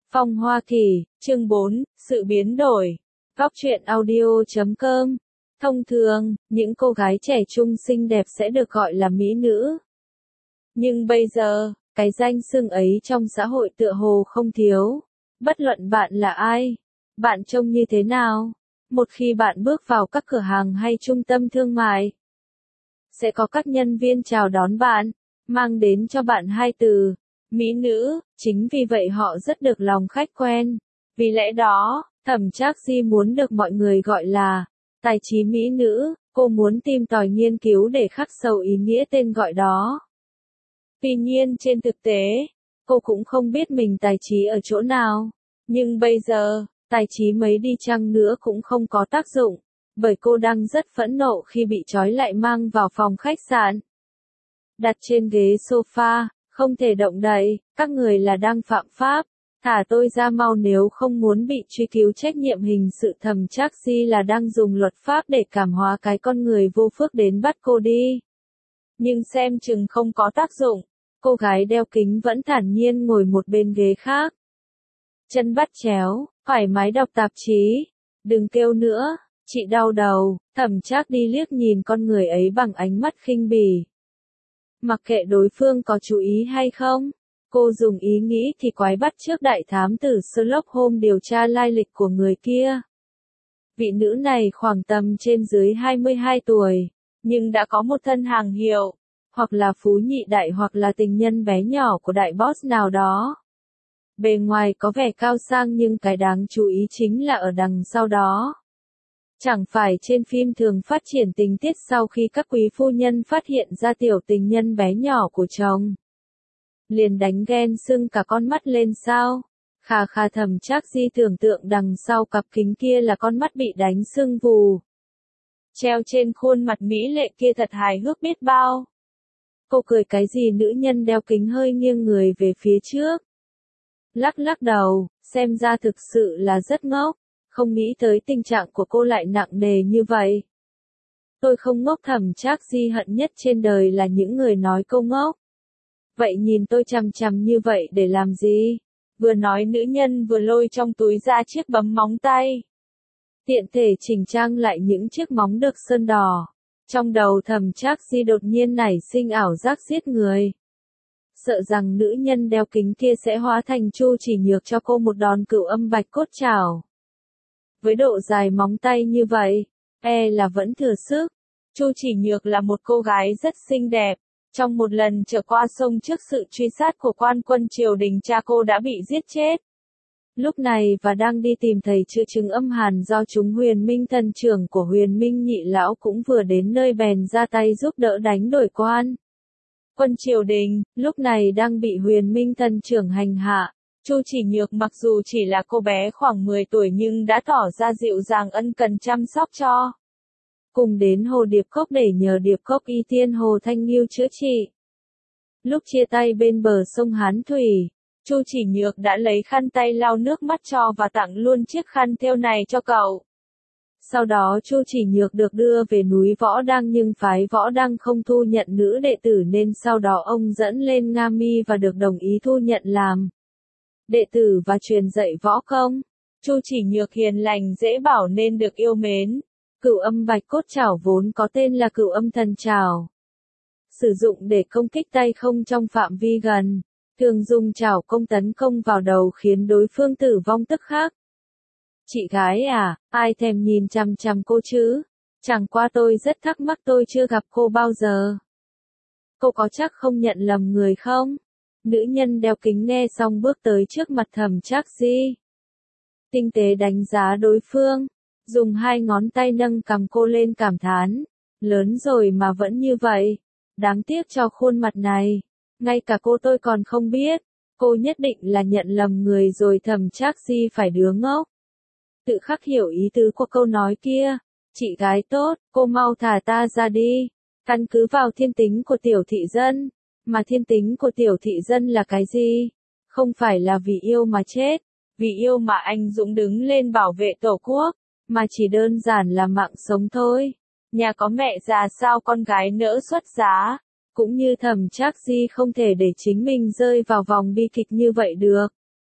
Phong Hoa Kỳ, chương 4, sự biến đổi. Góc truyện audio.com. Thông thường, những cô gái trẻ trung xinh đẹp sẽ được gọi là mỹ nữ. Nhưng bây giờ, cái danh xưng ấy trong xã hội tựa hồ không thiếu. Bất luận bạn là ai, bạn trông như thế nào, một khi bạn bước vào các cửa hàng hay trung tâm thương mại, sẽ có các nhân viên chào đón bạn, mang đến cho bạn hai từ, mỹ nữ. Chính vì vậy họ rất được lòng khách quen. Vì lẽ đó, Thẩm Trác Di muốn được mọi người gọi là tài trí mỹ nữ. Cô muốn tìm tòi nghiên cứu để khắc sâu ý nghĩa tên gọi đó. Tuy nhiên trên thực tế, cô cũng không biết mình tài trí ở chỗ nào. Nhưng bây giờ, tài trí mấy đi chăng nữa cũng không có tác dụng, bởi cô đang rất phẫn nộ khi bị trói lại mang vào phòng khách sạn. Đặt trên ghế sofa, không thể động đậy, các người là đang phạm pháp. Thả tôi ra mau nếu không muốn bị truy cứu trách nhiệm hình sự. Thẩm Trác Di là đang dùng luật pháp để cảm hóa cái con người vô phước đến bắt cô đi. Nhưng xem chừng không có tác dụng. Cô gái đeo kính vẫn thản nhiên ngồi một bên ghế khác. Chân bắt chéo, thoải mái đọc tạp chí. Đừng kêu nữa, chị đau đầu. Thẩm Trác Di liếc nhìn con người ấy bằng ánh mắt khinh bỉ. Mặc kệ đối phương có chú ý hay không, cô dùng ý nghĩ thì quái bắt chước đại thám tử Sherlock Holmes điều tra lai lịch của người kia. Vị nữ này khoảng tầm trên dưới 22 tuổi, nhưng đã có một thân hàng hiệu, hoặc là phú nhị đại hoặc là tình nhân bé nhỏ của đại boss nào đó. Bề ngoài có vẻ cao sang nhưng cái đáng chú ý chính là ở đằng sau đó. Chẳng phải trên phim thường phát triển tình tiết sau khi các quý phu nhân phát hiện ra tiểu tình nhân bé nhỏ của chồng, liền đánh ghen sưng cả con mắt lên sao? Khà khà. Thẩm Trác Di tưởng tượng đằng sau cặp kính kia là con mắt bị đánh sưng vù. Treo trên khuôn mặt mỹ lệ kia thật hài hước biết bao. Cô cười cái gì? Nữ nhân đeo kính hơi nghiêng người về phía trước. Lắc lắc đầu, xem ra thực sự là rất ngốc. Không nghĩ tới tình trạng của cô lại nặng nề như vậy. Tôi không ngốc. Thẩm Trác Di hận nhất trên đời là những người nói cô ngốc. Vậy nhìn tôi chằm chằm như vậy để làm gì? Vừa nói nữ nhân vừa lôi trong túi ra chiếc bấm móng tay. Tiện thể chỉnh trang lại những chiếc móng được sơn đỏ. Trong đầu Thẩm Trác Di đột nhiên nảy sinh ảo giác giết người. Sợ rằng nữ nhân đeo kính kia sẽ hóa thành Chu Chỉ Nhược cho cô một đòn cửu âm bạch cốt chảo. Với độ dài móng tay như vậy, là vẫn thừa sức. Chu Chỉ Nhược là một cô gái rất xinh đẹp. Trong một lần trở qua sông trước sự truy sát của quan quân triều đình, cha cô đã bị giết chết. Lúc này và đang đi tìm thầy chữa chứng âm hàn do chúng. Huyền Minh thần trưởng của Huyền Minh nhị lão cũng vừa đến nơi bèn ra tay giúp đỡ đánh đổi quan. Quân triều đình, lúc này đang bị Huyền Minh thần trưởng hành hạ. Chu Chỉ Nhược mặc dù chỉ là cô bé khoảng 10 tuổi nhưng đã tỏ ra dịu dàng ân cần chăm sóc cho. Cùng đến Hồ Điệp Cốc để nhờ Điệp Cốc y tiên Hồ Thanh Nghiêu chữa trị. Lúc chia tay bên bờ sông Hán Thủy, Chu Chỉ Nhược đã lấy khăn tay lau nước mắt cho và tặng luôn chiếc khăn thêu này cho cậu. Sau đó Chu Chỉ Nhược được đưa về núi Võ Đăng nhưng phái Võ Đăng không thu nhận nữ đệ tử nên sau đó ông dẫn lên Nga Mi và được đồng ý thu nhận làm đệ tử và truyền dạy võ công. Chu Chỉ Nhược hiền lành dễ bảo nên được yêu mến. Cửu âm bạch cốt chảo vốn có tên là cửu âm thần chảo. Sử dụng để công kích tay không trong phạm vi gần. Thường dùng chảo công tấn công vào đầu khiến đối phương tử vong tức khắc. Chị gái à, ai thèm nhìn chằm chằm cô chứ? Chẳng qua tôi rất thắc mắc, tôi chưa gặp cô bao giờ. Cô có chắc không nhận lầm người không? Nữ nhân đeo kính nghe xong bước tới trước mặt Thẩm Trác Di. Tinh tế đánh giá đối phương. Dùng hai ngón tay nâng cằm cô lên cảm thán. Lớn rồi mà vẫn như vậy. Đáng tiếc cho khuôn mặt này. Ngay cả cô tôi còn không biết. Cô nhất định là nhận lầm người rồi. Thẩm Trác Di phải đứa ngốc. Tự khắc hiểu ý tứ của câu nói kia. Chị gái tốt, cô mau thả ta ra đi. Căn cứ vào thiên tính của tiểu thị dân. Mà thiên tính của tiểu thị dân là cái gì? Không phải là vì yêu mà chết. Vì yêu mà anh dũng đứng lên bảo vệ tổ quốc. Mà chỉ đơn giản là mạng sống thôi. Nhà có mẹ già sao con gái nỡ xuất giá. Cũng như Thẩm Trác Di không thể để chính mình rơi vào vòng bi kịch như vậy được.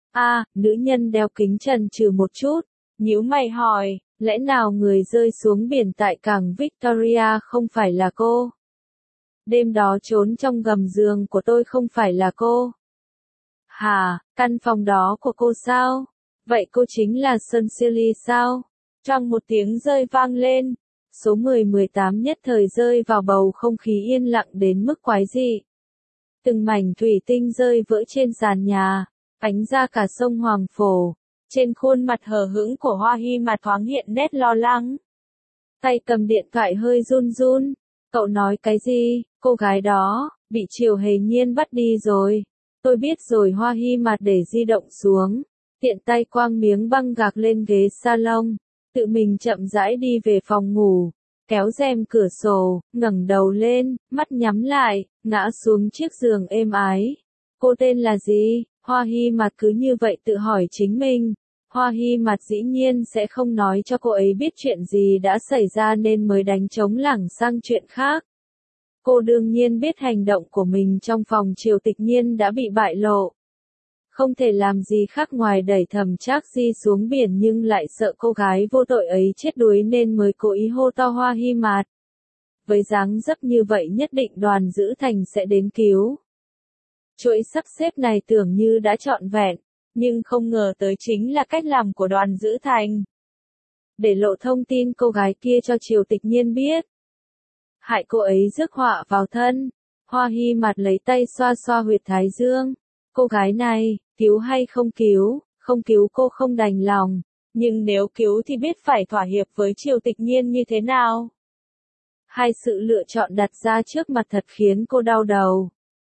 Nữ nhân đeo kính chần chừ một chút, nhíu mày hỏi, lẽ nào người rơi xuống biển tại cảng Victoria không phải là cô? Đêm đó trốn trong gầm giường của tôi không phải là cô? Hả, căn phòng đó của cô sao? Vậy cô chính là Cecily sao? Trong một tiếng rơi vang lên, số 10-18 nhất thời rơi vào bầu không khí yên lặng đến mức quái dị. Từng mảnh thủy tinh rơi vỡ trên sàn nhà, ánh ra cả sông Hoàng Phổ. Trên khuôn mặt hờ hững của Hoa Hy mà thoáng hiện nét lo lắng. Tay cầm điện thoại hơi run run. Cậu nói cái gì? Cô gái đó, bị Triều Hề Nhiên bắt đi rồi. Tôi biết rồi. Hoa Hy mặt để di động xuống. Tiện tay quăng miếng băng gạc lên ghế salon. Tự mình chậm rãi đi về phòng ngủ. Kéo rèm cửa sổ, ngẩng đầu lên, mắt nhắm lại, ngã xuống chiếc giường êm ái. Cô tên là gì? Hoa Hy mặt cứ như vậy tự hỏi chính mình. Hoa Hy mặt dĩ nhiên sẽ không nói cho cô ấy biết chuyện gì đã xảy ra nên mới đánh trống lảng sang chuyện khác. Cô đương nhiên biết hành động của mình trong phòng Triều Tịch Nhiên đã bị bại lộ. Không thể làm gì khác ngoài đẩy Thẩm Trác Di xuống biển nhưng lại sợ cô gái vô tội ấy chết đuối nên mới cố ý hô to Hoa Hy mặt. Với dáng dấp như vậy nhất định Đoàn Dữ Thành sẽ đến cứu. Chuỗi sắp xếp này tưởng như đã trọn vẹn, nhưng không ngờ tới chính là cách làm của Đoàn Dữ Thành. Để lộ thông tin cô gái kia cho Triều Tịch Nhiên biết. Hại cô ấy rước họa vào thân. Hoa Hy mặt lấy tay xoa xoa huyệt thái dương. Cô gái này, cứu hay không cứu, không cứu cô không đành lòng. Nhưng nếu cứu thì biết phải thỏa hiệp với Triều Tịch Nhiên như thế nào. Hai sự lựa chọn đặt ra trước mặt thật khiến cô đau đầu.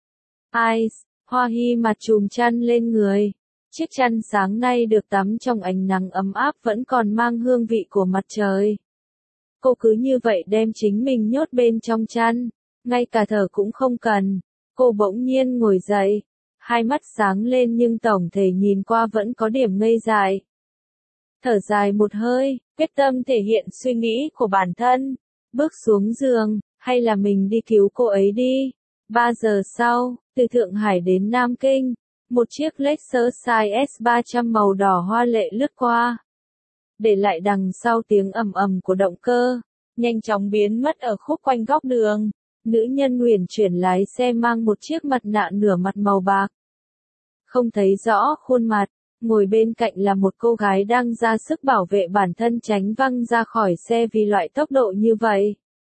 Hoa Hy mặt chùm chăn lên người. Chiếc chăn sáng nay được tắm trong ánh nắng ấm áp vẫn còn mang hương vị của mặt trời. Cô cứ như vậy đem chính mình nhốt bên trong chăn, ngay cả thở cũng không cần. Cô bỗng nhiên ngồi dậy, hai mắt sáng lên nhưng tổng thể nhìn qua vẫn có điểm ngây dại. Thở dài một hơi, quyết tâm thể hiện suy nghĩ của bản thân, bước xuống giường, hay là mình đi cứu cô ấy đi. 3 giờ sau, từ Thượng Hải đến Nam Kinh, một chiếc Lexus S300 màu đỏ hoa lệ lướt qua. Để lại đằng sau tiếng ầm ầm của động cơ, nhanh chóng biến mất ở khúc quanh góc đường. Nữ nhân uyển chuyển lái xe mang một chiếc mặt nạ nửa mặt màu bạc. Không thấy rõ khuôn mặt, ngồi bên cạnh là một cô gái đang ra sức bảo vệ bản thân tránh văng ra khỏi xe vì loại tốc độ như vậy.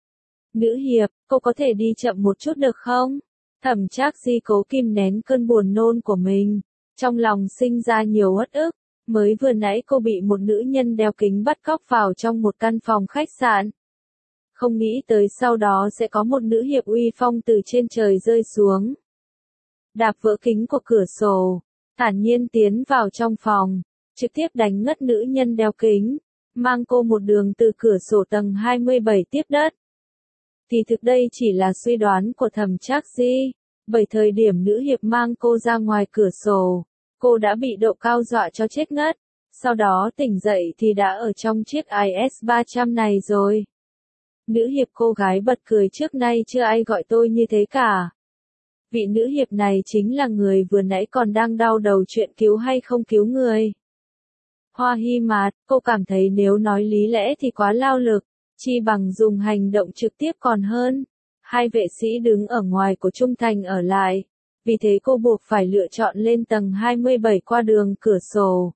Nữ hiệp, cô có thể đi chậm một chút được không? Thẩm Trác Di cố kìm nén cơn buồn nôn của mình, trong lòng sinh ra nhiều uất ức. Mới vừa nãy cô bị một nữ nhân đeo kính bắt cóc vào trong một căn phòng khách sạn. Không nghĩ tới sau đó sẽ có một nữ hiệp uy phong từ trên trời rơi xuống. Đạp vỡ kính của cửa sổ, thản nhiên tiến vào trong phòng, trực tiếp đánh ngất nữ nhân đeo kính, mang cô một đường từ cửa sổ tầng 27 tiếp đất. Thì thực đây chỉ là suy đoán của Thẩm Trác Di, bởi thời điểm nữ hiệp mang cô ra ngoài cửa sổ, cô đã bị độ cao dọa cho chết ngất, sau đó tỉnh dậy thì đã ở trong chiếc IS-300 này rồi. Nữ hiệp cô gái bật cười trước nay chưa ai gọi tôi như thế cả. Vị nữ hiệp này chính là người vừa nãy còn đang đau đầu chuyện cứu hay không cứu người. Hoa Hy mặt, cô cảm thấy nếu nói lý lẽ thì quá lao lực, chi bằng dùng hành động trực tiếp còn hơn. Hai vệ sĩ đứng ở ngoài của Trung Thành ở lại. Vì thế cô buộc phải lựa chọn lên tầng 27 qua đường cửa sổ.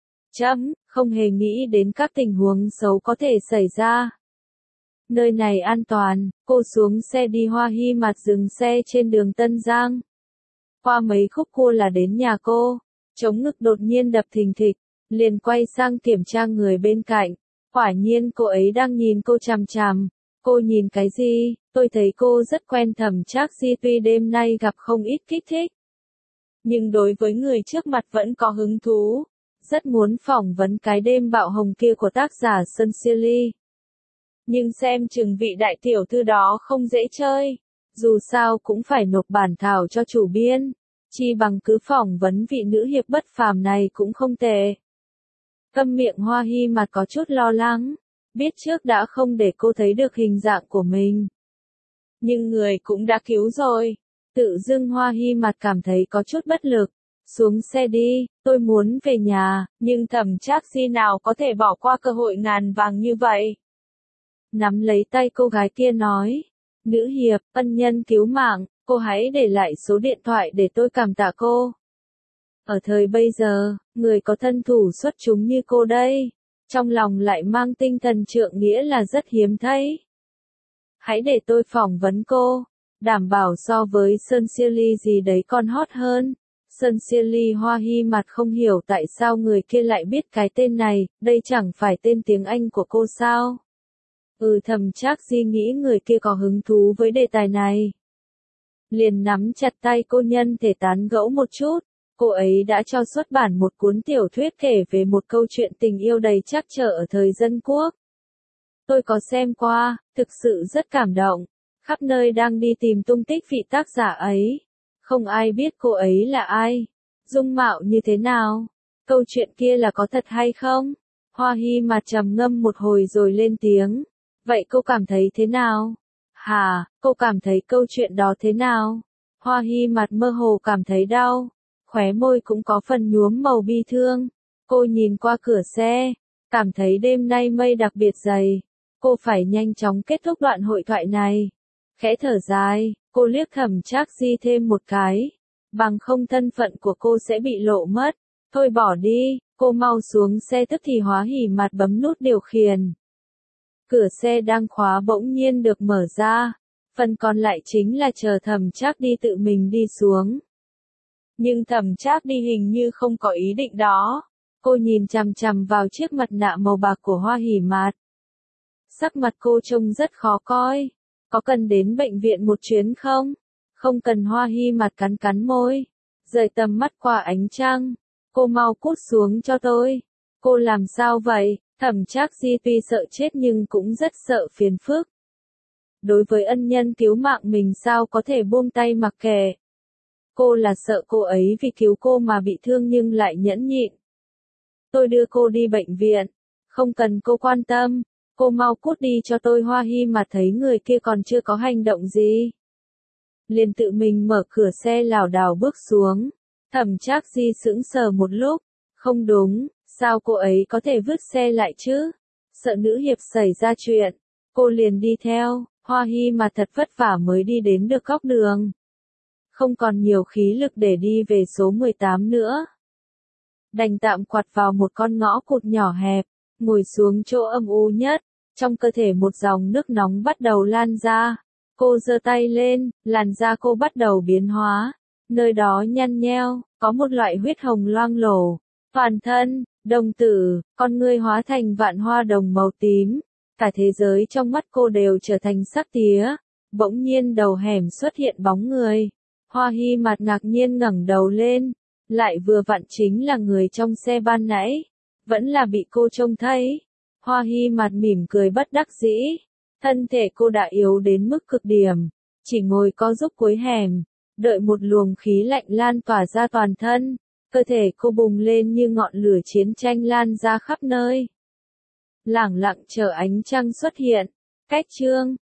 Không hề nghĩ đến các tình huống xấu có thể xảy ra. Nơi này an toàn, cô xuống xe đi. Hoa Hy mặt dừng xe trên đường Tân Giang. Qua mấy khúc cua là đến nhà cô, chống ngực đột nhiên đập thình thịch, liền quay sang kiểm tra người bên cạnh. Quả nhiên cô ấy đang nhìn cô chằm chằm. Cô nhìn cái gì? Tôi thấy cô rất quen Thẩm Trác Di tuy đêm nay gặp không ít kích thích. Nhưng đối với người trước mặt vẫn có hứng thú. Rất muốn phỏng vấn cái đêm bạo hồng kia của tác giả Cecily. Nhưng xem chừng vị đại tiểu thư đó không dễ chơi. Dù sao cũng phải nộp bản thảo cho chủ biên. Chi bằng cứ phỏng vấn vị nữ hiệp bất phàm này cũng không tệ. Câm miệng. Hoa Hy mặt có chút lo lắng. Biết trước đã không để cô thấy được hình dạng của mình. Nhưng người cũng đã cứu rồi. Tự dưng Hoa Hy mặt cảm thấy có chút bất lực. Xuống xe đi, tôi muốn về nhà, nhưng Thẩm Trác Di nào có thể bỏ qua cơ hội ngàn vàng như vậy. Nắm lấy tay cô gái kia nói, nữ hiệp, ân nhân cứu mạng, cô hãy để lại số điện thoại để tôi cảm tạ cô. Ở thời bây giờ, người có thân thủ xuất chúng như cô đây, trong lòng lại mang tinh thần trượng nghĩa là rất hiếm thấy. Hãy để tôi phỏng vấn cô, đảm bảo so với Sơn Siêu Ly gì đấy còn hot hơn. Sơn Siêu Ly Hoa Hy mặt không hiểu tại sao người kia lại biết cái tên này, đây chẳng phải tên tiếng Anh của cô sao? Thẩm Trác Di nghĩ người kia có hứng thú với đề tài này. Liền nắm chặt tay cô nhân thể tán gẫu một chút. Cô ấy đã cho xuất bản một cuốn tiểu thuyết kể về một câu chuyện tình yêu đầy trắc trở ở thời Dân Quốc. Tôi có xem qua, thực sự rất cảm động. Khắp nơi đang đi tìm tung tích vị tác giả ấy. Không ai biết cô ấy là ai, dung mạo như thế nào, câu chuyện kia là có thật hay không? Hoa Hy mặt trầm ngâm một hồi rồi lên tiếng. Vậy cô cảm thấy thế nào? Hả, cô cảm thấy câu chuyện đó thế nào? Hoa Hy mặt mơ hồ cảm thấy đau, khóe môi cũng có phần nhuốm màu bi thương. Cô nhìn qua cửa xe, cảm thấy đêm nay mây đặc biệt dày. Cô phải nhanh chóng kết thúc đoạn hội thoại này. Khẽ thở dài, cô liếc Thẩm Trác Di thêm một cái. Bằng không thân phận của cô sẽ bị lộ mất. Thôi bỏ đi, cô mau xuống xe tức thì Hoa Hy mặt bấm nút điều khiển. Cửa xe đang khóa bỗng nhiên được mở ra. Phần còn lại chính là chờ Thẩm Trác đi tự mình đi xuống. Nhưng Thẩm Trác đi hình như không có ý định đó. Cô nhìn chằm chằm vào chiếc mặt nạ màu bạc của Hoa Hy mặt. Sắc mặt cô trông rất khó coi. Có cần đến bệnh viện một chuyến không? Không cần. Hoa Hy mặt cắn cắn môi. Rời tầm mắt qua ánh trăng. Cô mau cút xuống cho tôi. Cô làm sao vậy? Thẩm Trác Di tuy sợ chết nhưng cũng rất sợ phiền phức. Đối với ân nhân cứu mạng mình sao có thể buông tay mặc kệ. Cô là sợ cô ấy vì cứu cô mà bị thương nhưng lại nhẫn nhịn. Tôi đưa cô đi bệnh viện. Không cần cô quan tâm. Cô mau cút đi cho tôi. Hoa Hy mà thấy người kia còn chưa có hành động gì. Liền tự mình mở cửa xe lảo đảo bước xuống. Thẩm Trác Di sững sờ một lúc. Không đúng, sao cô ấy có thể vứt xe lại chứ? Sợ nữ hiệp xảy ra chuyện. Cô liền đi theo. Hoa Hy mà thật vất vả mới đi đến được góc đường. Không còn nhiều khí lực để đi về số 18 nữa. Đành tạm quặt vào một con ngõ cụt nhỏ hẹp, ngồi xuống chỗ âm u nhất. Trong cơ thể một dòng nước nóng bắt đầu lan ra. Cô giơ tay lên, làn da cô bắt đầu biến hóa. Nơi đó nhăn nheo, có một loại huyết hồng loang lổ. Toàn thân, đồng tử, con ngươi hóa thành vạn hoa đồng màu tím. Cả thế giới trong mắt cô đều trở thành sắc tía. Bỗng nhiên đầu hẻm xuất hiện bóng người. Hoa Hy mặt ngạc nhiên ngẩng đầu lên. Lại vừa vặn chính là người trong xe ban nãy. Vẫn là bị cô trông thấy. Hoa Hy mặt mỉm cười bất đắc dĩ. Thân thể cô đã yếu đến mức cực điểm. Chỉ ngồi co giúp cuối hẻm. Đợi một luồng khí lạnh lan tỏa ra toàn thân. Cơ thể cô bùng lên như ngọn lửa chiến tranh lan ra khắp nơi. Lẳng lặng chờ ánh trăng xuất hiện. Cách chương